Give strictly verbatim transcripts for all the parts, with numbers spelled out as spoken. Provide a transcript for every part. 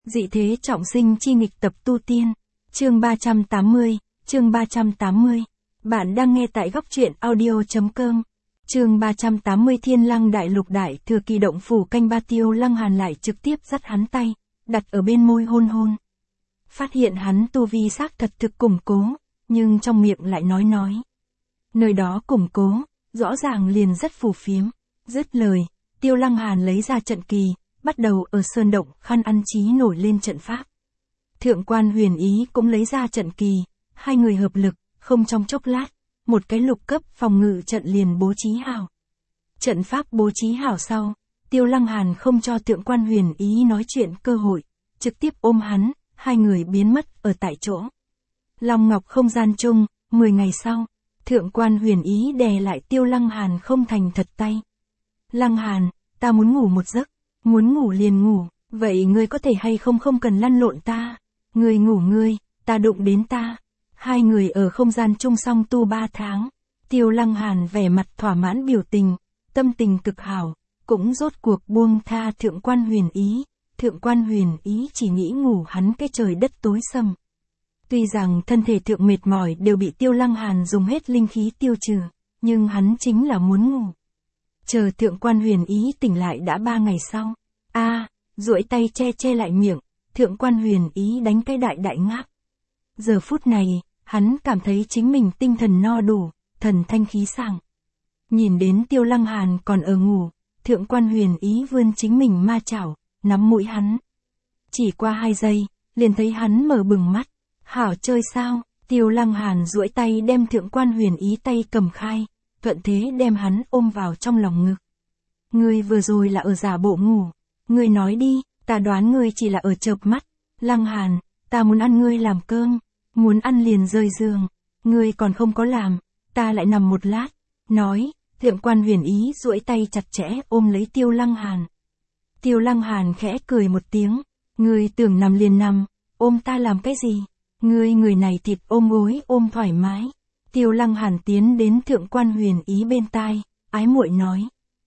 Dị thế trọng sinh chi nghịch tập tu tiên. Chương ba trăm tám mươi, chương ba trăm tám mươi. Bạn đang nghe tại góc truyện audio.com. Chương ba trăm tám mươi Thiên Lăng Đại Lục Đại Thừa Kỳ Động Phủ canh ba. Tiêu Lăng Hàn lại trực tiếp dắt hắn tay, đặt ở bên môi hôn hôn. Phát hiện hắn tu vi xác thật thực củng cố, nhưng trong miệng lại nói nói. Nơi đó củng cố, rõ ràng liền rất phù phiếm. Dứt lời, Tiêu Lăng Hàn lấy ra trận kỳ, bắt đầu ở sơn động khăn ăn chí nổi lên trận pháp. Thượng quan Huyền Ý cũng lấy ra trận kỳ, hai người hợp lực, không trong chốc lát, một cái lục cấp phòng ngự trận liền bố trí hảo. Trận pháp bố trí hảo sau, Tiêu Lăng Hàn không cho Thượng quan Huyền Ý nói chuyện cơ hội, trực tiếp ôm hắn, hai người biến mất ở tại chỗ. Long Ngọc không gian chung, mười ngày sau, Thượng quan Huyền Ý đè lại Tiêu Lăng Hàn không thành thật tay. Lăng Hàn, ta muốn ngủ một giấc, muốn ngủ liền ngủ, vậy ngươi có thể hay không không cần lăn lộn ta, ngươi ngủ ngươi, ta đụng đến ta. Hai người ở không gian chung song tu ba tháng, Tiêu Lăng Hàn vẻ mặt thỏa mãn biểu tình, tâm tình cực hảo, cũng rốt cuộc buông tha Thượng quan Huyền Ý. Thượng quan Huyền Ý chỉ nghĩ ngủ hắn cái trời đất tối sầm. Tuy rằng thân thể thượng mệt mỏi đều bị Tiêu Lăng Hàn dùng hết linh khí tiêu trừ, nhưng hắn chính là muốn ngủ. Chờ Thượng quan Huyền Ý tỉnh lại đã ba ngày sau. A, à, duỗi tay che che lại miệng, Thượng quan Huyền Ý đánh cái đại đại ngáp. Giờ phút này, hắn cảm thấy chính mình tinh thần no đủ, thần thanh khí sảng. Nhìn đến Tiêu Lăng Hàn còn ở ngủ, Thượng quan Huyền Ý vươn chính mình ma chảo, nắm mũi hắn. Chỉ qua hai giây, liền thấy hắn mở bừng mắt. Hảo chơi sao? Tiêu Lăng Hàn duỗi tay đem Thượng quan Huyền Ý tay cầm khai, thuận thế đem hắn ôm vào trong lòng ngực. Ngươi vừa rồi là ở giả bộ ngủ. Ngươi nói đi, ta đoán ngươi chỉ là ở chợp mắt. Lăng Hàn, ta muốn ăn ngươi làm cơm, muốn ăn liền rời giường. Ngươi còn không có làm, ta lại nằm một lát. Nói, Thượng quan Huyền Ý duỗi tay chặt chẽ ôm lấy Tiêu Lăng Hàn. Tiêu Lăng Hàn khẽ cười một tiếng. Ngươi tưởng nằm liền nằm, ôm ta làm cái gì? Ngươi người này thịt ôm gối ôm thoải mái. Tiêu Lăng Hàn tiến đến Thượng quan Huyền Ý bên tai, ái muội nói.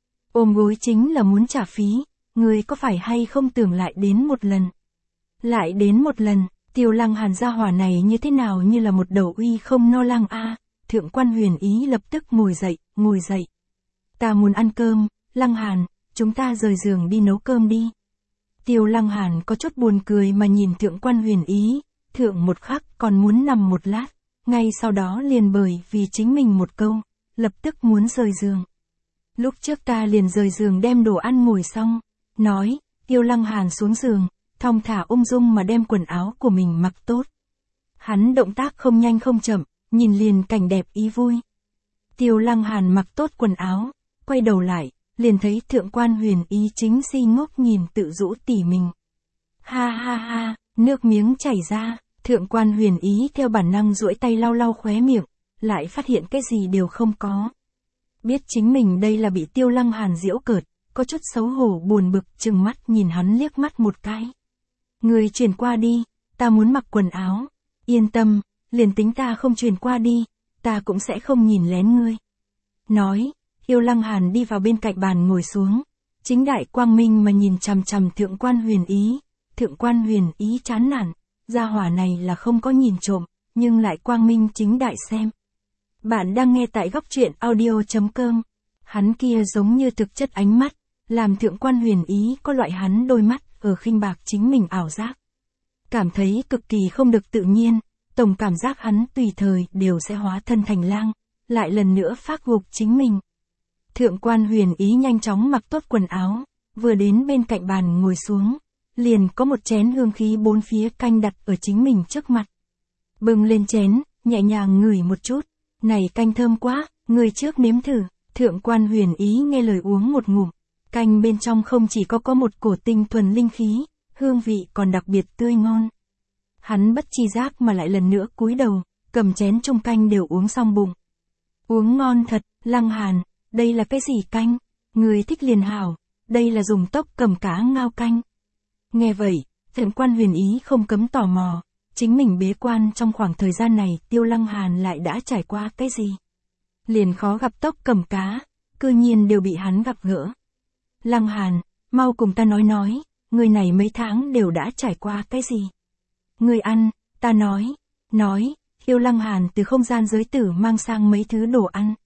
Ôm gối chính là muốn trả phí, ngươi có phải hay không tưởng lại đến một lần? Lại đến một lần, Tiêu Lăng Hàn gia hỏa này như thế nào như là một đầu uy không no lăng a. Thượng quan Huyền Ý lập tức ngồi dậy, ngồi dậy. Ta muốn ăn cơm, Lăng Hàn, chúng ta rời giường đi nấu cơm đi. Tiêu Lăng Hàn có chút buồn cười mà nhìn Thượng quan Huyền Ý, thượng một khắc còn muốn nằm một lát, ngay sau đó liền bởi vì chính mình một câu, lập tức muốn rời giường. Lúc trước ta liền rời giường đem đồ ăn ngồi xong, nói, Tiêu Lăng Hàn xuống giường, thong thả ung dung mà đem quần áo của mình mặc tốt. Hắn động tác không nhanh không chậm, nhìn liền cảnh đẹp ý vui. Tiêu Lăng Hàn mặc tốt quần áo, quay đầu lại, liền thấy Thượng quan Huyền Ý chính si ngốc nhìn tự rũ tỉ mình. Ha ha ha, nước miếng chảy ra, Thượng quan Huyền Ý theo bản năng duỗi tay lau lau khóe miệng, lại phát hiện cái gì đều không có. Biết chính mình đây là bị Tiêu Lăng Hàn giễu cợt, có chút xấu hổ buồn bực trừng mắt nhìn hắn liếc mắt một cái. Người chuyển qua đi, ta muốn mặc quần áo. Yên tâm, liền tính ta không chuyển qua đi, ta cũng sẽ không nhìn lén ngươi. Nói, Tiêu Lăng Hàn đi vào bên cạnh bàn ngồi xuống, chính đại quang minh mà nhìn chằm chằm Thượng quan Huyền Ý. Thượng quan Huyền Ý chán nản, gia hỏa này là không có nhìn trộm, nhưng lại quang minh chính đại xem. Bạn đang nghe tại góc truyện audio.com. Hắn kia giống như thực chất ánh mắt, làm Thượng quan Huyền Ý có loại hắn đôi mắt ở khinh bạc chính mình ảo giác. Cảm thấy cực kỳ không được tự nhiên, tổng cảm giác hắn tùy thời đều sẽ hóa thân thành lang, lại lần nữa phác gục chính mình. Thượng quan Huyền Ý nhanh chóng mặc tốt quần áo, vừa đến bên cạnh bàn ngồi xuống, liền có một chén hương khí bốn phía canh đặt ở chính mình trước mặt. Bưng lên chén, nhẹ nhàng ngửi một chút, này canh thơm quá, người trước nếm thử. Thượng quan Huyền Ý nghe lời uống một ngụm, canh bên trong không chỉ có có một cổ tinh thuần linh khí, hương vị còn đặc biệt tươi ngon. Hắn bất chi giác mà lại lần nữa cúi đầu, cầm chén chung canh đều uống xong bụng. Uống ngon thật, Lăng Hàn, đây là cái gì canh? Người thích liền hảo, đây là dùng tốc cầm cá ngao canh. Nghe vậy, Thượng quan Huyền Ý không cấm tò mò, chính mình bế quan trong khoảng thời gian này Tiêu Lăng Hàn lại đã trải qua cái gì? Liền khó gặp tốc cầm cá, cư nhiên đều bị hắn gặp gỡ. Lăng Hàn, mau cùng ta nói nói, người này mấy tháng đều đã trải qua cái gì? Người ăn, ta nói, nói, Tiêu Lăng Hàn từ không gian giới tử mang sang mấy thứ đồ ăn.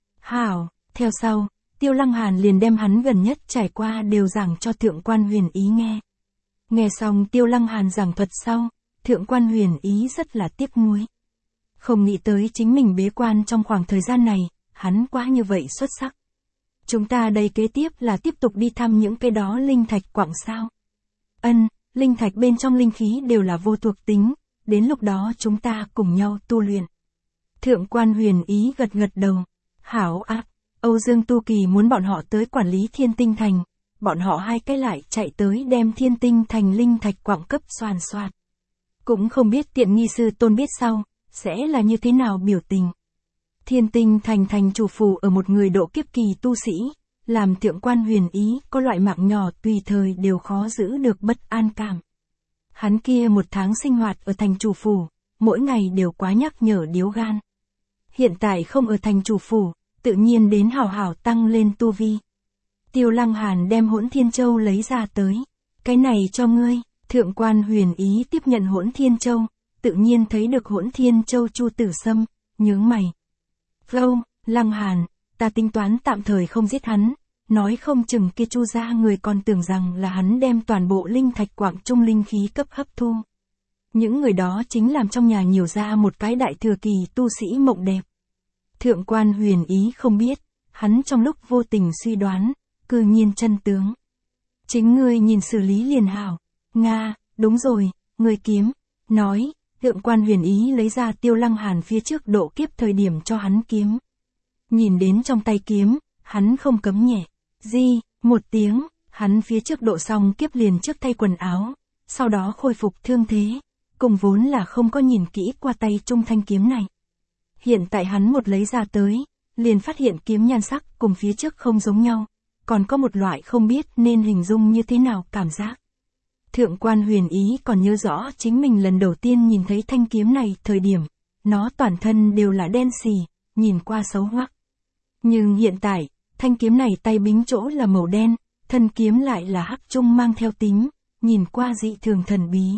Hảo, theo sau, Tiêu Lăng Hàn liền đem hắn gần nhất trải qua đều giảng cho Thượng Quan Huyền Ý nghe. Nghe xong Tiêu Lăng Hàn giảng thuật sau, Thượng Quan Huyền Ý rất là tiếc nuối. Không nghĩ tới chính mình bế quan trong khoảng thời gian này, hắn quá như vậy xuất sắc. Chúng ta đây kế tiếp là tiếp tục đi thăm những cái đó linh thạch quặng sao. Ân, linh thạch bên trong linh khí đều là vô thuộc tính, đến lúc đó chúng ta cùng nhau tu luyện. Thượng Quan Huyền Ý gật gật đầu. Hảo ác, Âu Dương Tu Kỳ muốn bọn họ tới quản lý Thiên Tinh Thành, bọn họ hai cái lại chạy tới đem Thiên Tinh Thành linh thạch quặng cấp xoàn xoạt. Cũng không biết tiện nghi sư tôn biết sau, sẽ là như thế nào biểu tình. Thiên Tinh Thành thành chủ phủ ở một người độ kiếp kỳ tu sĩ, làm Thượng Quan Huyền Ý có loại mạng nhỏ tùy thời đều khó giữ được bất an cảm. Hắn kia một tháng sinh hoạt ở thành chủ phủ, mỗi ngày đều quá nhắc nhở điếu gan. Hiện tại không ở thành chủ phủ, tự nhiên đến hào hào tăng lên tu vi. Tiêu Lăng Hàn đem Hỗn Thiên Châu lấy ra tới. Cái này cho ngươi. Thượng Quan Huyền Ý tiếp nhận Hỗn Thiên Châu, tự nhiên thấy được Hỗn Thiên Châu Chu Tử Sâm, nhướng mày. Gâu, Lăng Hàn, ta tính toán tạm thời không giết hắn, nói không chừng kia Chu gia người còn tưởng rằng là hắn đem toàn bộ linh thạch quặng trung linh khí cấp hấp thu. Những người đó chính làm trong nhà nhiều ra một cái đại thừa kỳ tu sĩ mộng đẹp. Thượng Quan Huyền Ý không biết, hắn trong lúc vô tình suy đoán, cư nhiên chân tướng. Chính ngươi nhìn xử lý liền hảo. Nga, đúng rồi, ngươi kiếm. Nói, Thượng Quan Huyền Ý lấy ra Tiêu Lăng Hàn phía trước độ kiếp thời điểm cho hắn kiếm. Nhìn đến trong tay kiếm, hắn không cấm nhẹ. Di, một tiếng, hắn phía trước độ xong kiếp liền trước thay quần áo, sau đó khôi phục thương thế, cùng vốn là không có nhìn kỹ qua tay trung thanh kiếm này. Hiện tại hắn một lấy ra tới, liền phát hiện kiếm nhan sắc cùng phía trước không giống nhau, còn có một loại không biết nên hình dung như thế nào cảm giác. Thượng Quan Huyền Ý còn nhớ rõ chính mình lần đầu tiên nhìn thấy thanh kiếm này thời điểm, nó toàn thân đều là đen xì, nhìn qua xấu hoắc. Nhưng hiện tại, thanh kiếm này tay bính chỗ là màu đen, thân kiếm lại là hắc trung mang theo tím, nhìn qua dị thường thần bí.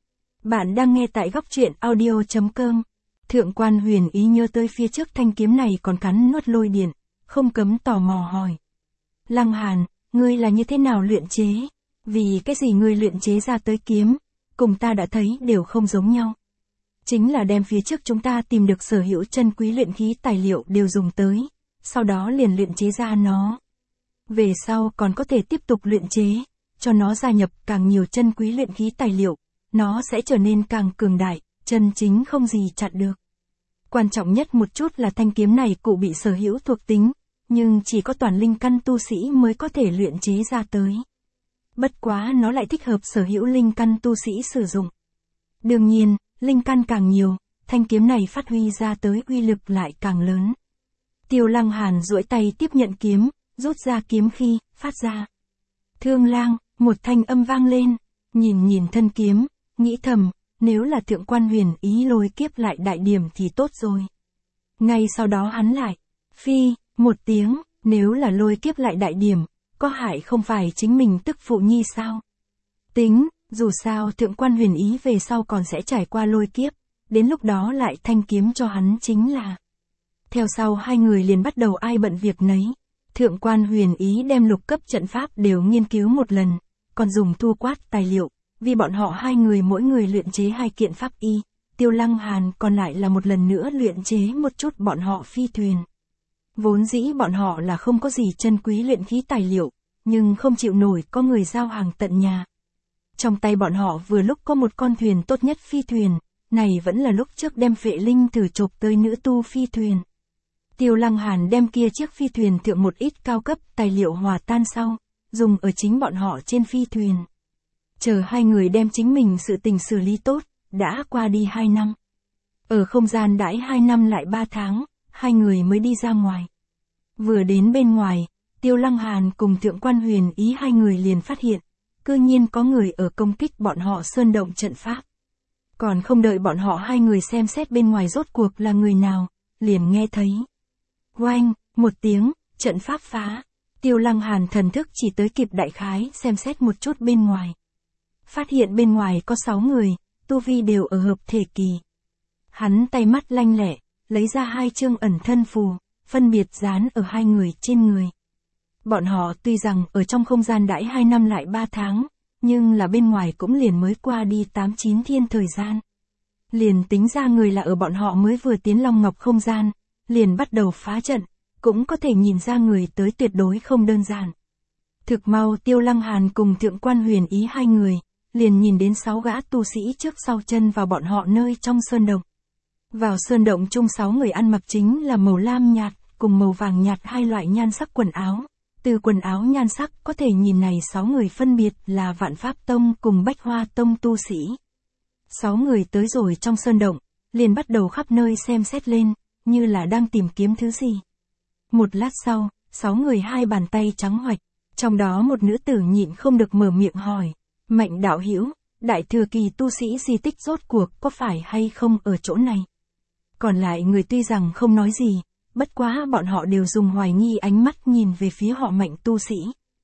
Bạn đang nghe tại góc truyện audio chấm com. Thượng Quan Huyền Ý nhớ tới phía trước thanh kiếm này còn cắn nuốt lôi điện, không cấm tò mò hỏi. Lăng Hàn, ngươi là như thế nào luyện chế? Vì cái gì ngươi luyện chế ra tới kiếm, cùng ta đã thấy đều không giống nhau. Chính là đem phía trước chúng ta tìm được sở hữu chân quý luyện khí tài liệu đều dùng tới, sau đó liền luyện chế ra nó. Về sau còn có thể tiếp tục luyện chế, cho nó gia nhập càng nhiều chân quý luyện khí tài liệu, nó sẽ trở nên càng cường đại, chân chính không gì chặn được. Quan trọng nhất một chút là thanh kiếm này cụ bị sở hữu thuộc tính, nhưng chỉ có toàn linh căn tu sĩ mới có thể luyện chế ra tới. Bất quá nó lại thích hợp sở hữu linh căn tu sĩ sử dụng. Đương nhiên, linh căn càng nhiều, thanh kiếm này phát huy ra tới uy lực lại càng lớn. Tiêu Lăng Hàn duỗi tay tiếp nhận kiếm, rút ra kiếm khi, phát ra. Thương lang, một thanh âm vang lên, nhìn nhìn thân kiếm, nghĩ thầm, nếu là Thượng Quan Huyền Ý lôi kiếp lại đại điểm thì tốt rồi. Ngay sau đó hắn lại, phi, một tiếng, nếu là lôi kiếp lại đại điểm, có hại không phải chính mình tức phụ nhi sao? Tính, dù sao Thượng Quan Huyền Ý về sau còn sẽ trải qua lôi kiếp, đến lúc đó lại thanh kiếm cho hắn chính là. Theo sau hai người liền bắt đầu ai bận việc nấy. Thượng Quan Huyền Ý đem lục cấp trận pháp đều nghiên cứu một lần, còn dùng thu quát tài liệu, vì bọn họ hai người mỗi người luyện chế hai kiện pháp y, Tiêu Lăng Hàn còn lại là một lần nữa luyện chế một chút bọn họ phi thuyền. Vốn dĩ bọn họ là không có gì chân quý luyện khí tài liệu, nhưng không chịu nổi có người giao hàng tận nhà. Trong tay bọn họ vừa lúc có một con thuyền tốt nhất phi thuyền, này vẫn là lúc trước đem Phệ Linh thử chộp tới nữ tu phi thuyền. Tiêu Lăng Hàn đem kia chiếc phi thuyền thượng một ít cao cấp tài liệu hòa tan sau, dùng ở chính bọn họ trên phi thuyền. Chờ hai người đem chính mình sự tình xử lý tốt, đã qua đi hai năm. Ở không gian đãi hai năm lại ba tháng, hai người mới đi ra ngoài. Vừa đến bên ngoài, Tiêu Lăng Hàn cùng Thượng Quan Huyền Ý hai người liền phát hiện, cư nhiên có người ở công kích bọn họ sơn động trận pháp. Còn không đợi bọn họ hai người xem xét bên ngoài rốt cuộc là người nào, liền nghe thấy. Oanh, một tiếng, trận pháp phá. Tiêu Lăng Hàn thần thức chỉ tới kịp đại khái xem xét một chút bên ngoài, phát hiện bên ngoài có sáu người, tu vi đều ở hợp thể kỳ. Hắn tay mắt lanh lẹ, lấy ra hai chương ẩn thân phù, phân biệt dán ở hai người trên người. Bọn họ tuy rằng ở trong không gian đãi hai năm lại ba tháng, nhưng là bên ngoài cũng liền mới qua đi tám chín thiên thời gian. Liền tính ra người là ở bọn họ mới vừa tiến Long Ngọc không gian, liền bắt đầu phá trận, cũng có thể nhìn ra người tới tuyệt đối không đơn giản. Thực mau Tiêu Lăng Hàn cùng Thượng Quan Huyền Ý hai người, liền nhìn đến sáu gã tu sĩ trước sau chân vào bọn họ nơi trong sơn động. Vào sơn động chung sáu người ăn mặc chính là màu lam nhạt, cùng màu vàng nhạt hai loại nhan sắc quần áo. Từ quần áo nhan sắc có thể nhìn này sáu người phân biệt là Vạn Pháp Tông cùng Bách Hoa Tông tu sĩ. Sáu người tới rồi trong sơn động, liền bắt đầu khắp nơi xem xét lên, như là đang tìm kiếm thứ gì. Một lát sau, sáu người hai bàn tay trắng hoạch, trong đó một nữ tử nhịn không được mở miệng hỏi, Mạnh đạo hữu, đại thừa kỳ tu sĩ di tích rốt cuộc có phải hay không ở chỗ này? Còn lại người tuy rằng không nói gì, bất quá bọn họ đều dùng hoài nghi ánh mắt nhìn về phía họ Mạnh tu sĩ.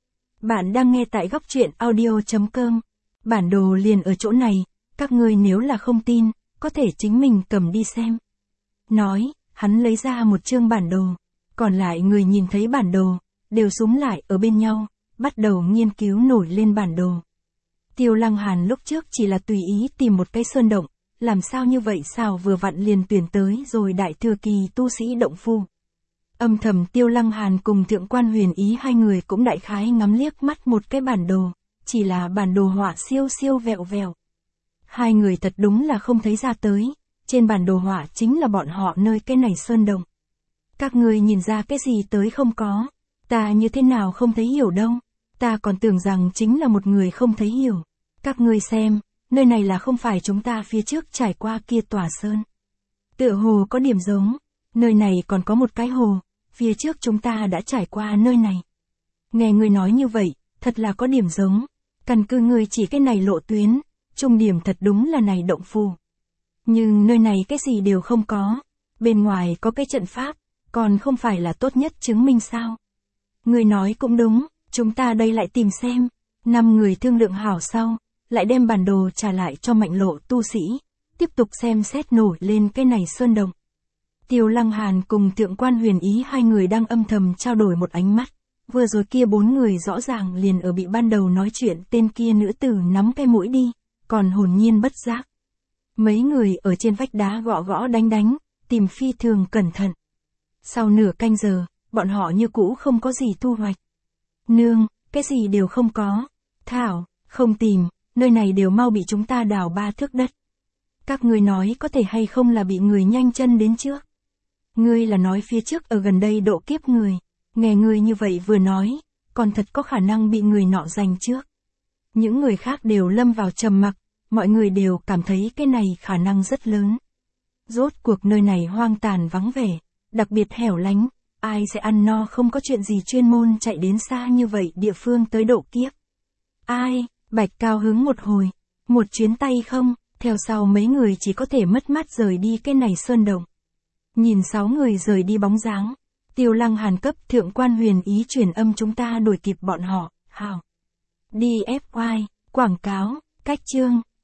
Bạn đang nghe tại góc truyện audio chấm com. Bản đồ liền ở chỗ này, các ngươi nếu là không tin, có thể chính mình cầm đi xem. Nói, hắn lấy ra một chương bản đồ, còn lại người nhìn thấy bản đồ, đều xúm lại ở bên nhau, bắt đầu nghiên cứu nổi lên bản đồ. Tiêu Lăng Hàn lúc trước chỉ là tùy ý tìm một cái sơn động, làm sao như vậy sao vừa vặn liền tuyển tới rồi đại thừa kỳ tu sĩ động phu. Âm thầm Tiêu Lăng Hàn cùng Thượng Quan Huyền Ý hai người cũng đại khái ngắm liếc mắt một cái bản đồ, chỉ là bản đồ họa siêu siêu vẹo vẹo. Hai người thật đúng là không thấy ra tới, trên bản đồ họa chính là bọn họ nơi cái này sơn động. Các ngươi nhìn ra cái gì tới không có, ta như thế nào không thấy hiểu đâu, ta còn tưởng rằng chính là một người không thấy hiểu. Các ngươi xem, nơi này là không phải chúng ta phía trước trải qua kia tòa sơn. Tựa hồ có điểm giống, nơi này còn có một cái hồ, phía trước chúng ta đã trải qua nơi này. Nghe ngươi nói như vậy, thật là có điểm giống, căn cứ ngươi chỉ cái này lộ tuyến, trung điểm thật đúng là này động phù. Nhưng nơi này cái gì đều không có, bên ngoài có cái trận pháp, còn không phải là tốt nhất chứng minh sao. Ngươi nói cũng đúng, chúng ta đây lại tìm xem. Năm người thương lượng hảo sau, lại đem bản đồ trả lại cho Mạnh lộ tu sĩ, tiếp tục xem xét nổi lên cái này sơn động. Tiêu Lăng Hàn cùng Thượng Quan Huyền Ý hai người đang âm thầm trao đổi một ánh mắt, vừa rồi kia bốn người rõ ràng liền ở bị ban đầu nói chuyện tên kia nữ tử nắm cái mũi đi, còn hồn nhiên bất giác. Mấy người ở trên vách đá gõ gõ đánh đánh, tìm phi thường cẩn thận. Sau nửa canh giờ, bọn họ như cũ không có gì thu hoạch. Nương, cái gì đều không có. Thảo, không tìm, nơi này đều mau bị chúng ta đào ba thước đất. Các ngươi nói có thể hay không là bị người nhanh chân đến trước. Ngươi là nói phía trước ở gần đây độ kiếp người, nghe ngươi như vậy vừa nói, còn thật có khả năng bị người nọ giành trước. Những người khác đều lâm vào trầm mặc, mọi người đều cảm thấy cái này khả năng rất lớn. Rốt cuộc nơi này hoang tàn vắng vẻ, đặc biệt hẻo lánh, ai sẽ ăn no không có chuyện gì chuyên môn chạy đến xa như vậy địa phương tới độ kiếp. Ai, Bạch cao hứng một hồi, một chuyến tay không, theo sau mấy người chỉ có thể mất mát rời đi cái này sơn động. Nhìn sáu người rời đi bóng dáng, Tiêu Lăng Hàn cấp Thượng Quan Huyền Ý truyền âm chúng ta đuổi kịp bọn họ, hào. đi ép oai, quảng cáo, cách chương.